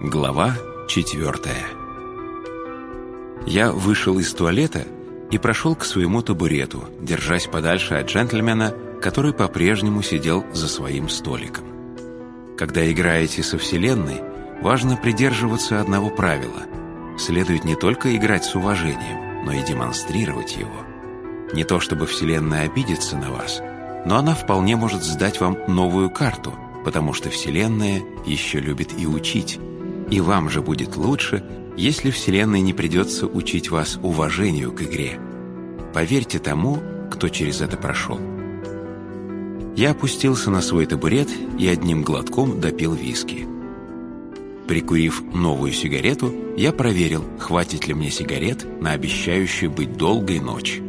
Глава 4. Я вышел из туалета и прошел к своему табурету, держась подальше от джентльмена, который по-прежнему сидел за своим столиком. Когда играете со Вселенной, важно придерживаться одного правила. Следует не только играть с уважением, но и демонстрировать его. Не то чтобы Вселенная обидится на вас, но она вполне может сдать вам новую карту, потому что Вселенная еще любит и учить. И вам же будет лучше, если Вселенной не придется учить вас уважению к игре. Поверьте тому, кто через это прошел. Я опустился на свой табурет и одним глотком допил виски. Прикурив новую сигарету, я проверил, хватит ли мне сигарет на обещающую быть долгой ночь.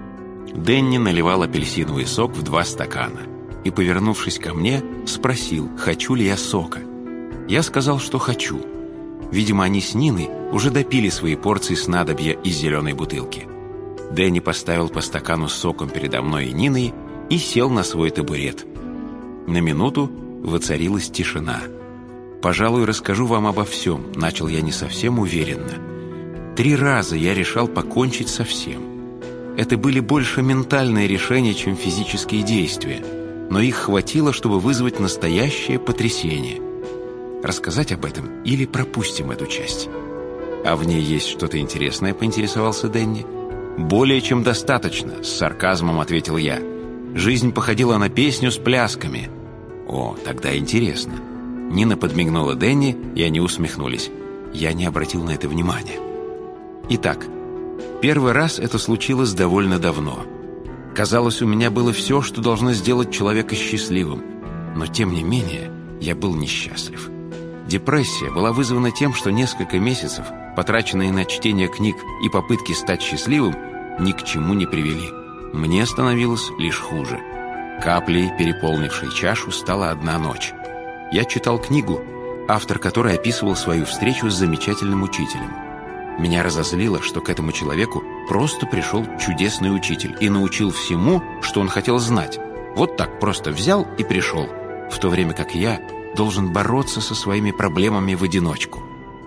Дэнни наливал апельсиновый сок в 2 стакана и, повернувшись ко мне, спросил, хочу ли я сока. Я сказал, что хочу. Видимо, они с Ниной уже допили свои порции снадобья из зеленой бутылки. Дэнни поставил по стакану с соком передо мной и Ниной и сел на свой табурет. На минуту воцарилась тишина. «Пожалуй, расскажу вам обо всем», — начал я не совсем уверенно. 3 раза я решал покончить со всем. Это были больше ментальные решения, чем физические действия, но их хватило, чтобы вызвать настоящее потрясение. Рассказать об этом или пропустим эту часть? А в ней есть что-то интересное, поинтересовался Дэнни. Более чем достаточно, с сарказмом ответил я. Жизнь походила на песню с плясками. О, тогда интересно. Нина подмигнула Дэнни, и они усмехнулись. Я не обратил на это внимания. Итак, первый раз это случилось довольно давно. Казалось, у меня было все, что должно сделать человека счастливым. Но тем не менее, я был несчастлив. Депрессия была вызвана тем, что несколько месяцев, потраченные на чтение книг и попытки стать счастливым, ни к чему не привели. Мне становилось лишь хуже. Каплей, переполнившей чашу, стала одна ночь. Я читал книгу, автор которой описывал свою встречу с замечательным учителем. Меня разозлило, что к этому человеку просто пришел чудесный учитель и научил всему, что он хотел знать. Вот так просто взял и пришел, в то время как я должен бороться со своими проблемами в одиночку.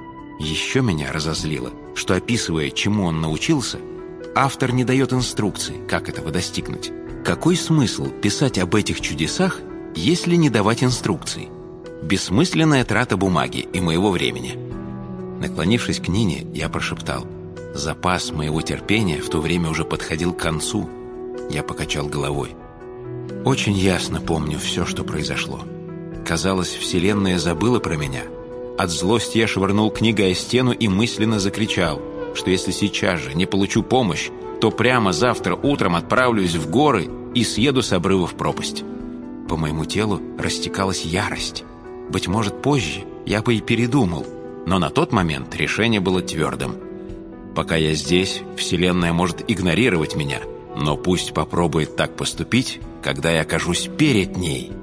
Еще меня разозлило, что, описывая, чему он научился, автор не дает инструкций, как этого достигнуть. Какой смысл писать об этих чудесах, если не давать инструкций? Бессмысленная трата бумаги и моего времени. Наклонившись к Нине, я прошептал: запас моего терпения в то время уже подходил к концу. Я покачал головой. Очень ясно помню все, что произошло. Казалось, Вселенная забыла про меня. От злости я швырнул книгой о стену и мысленно закричал, что если сейчас же не получу помощь, то прямо завтра утром отправлюсь в горы и съеду с обрыва в пропасть. По моему телу растекалась ярость. Быть может, позже я бы и передумал, но на тот момент решение было твердым. Пока я здесь, Вселенная может игнорировать меня, но пусть попробует так поступить, когда я окажусь перед ней.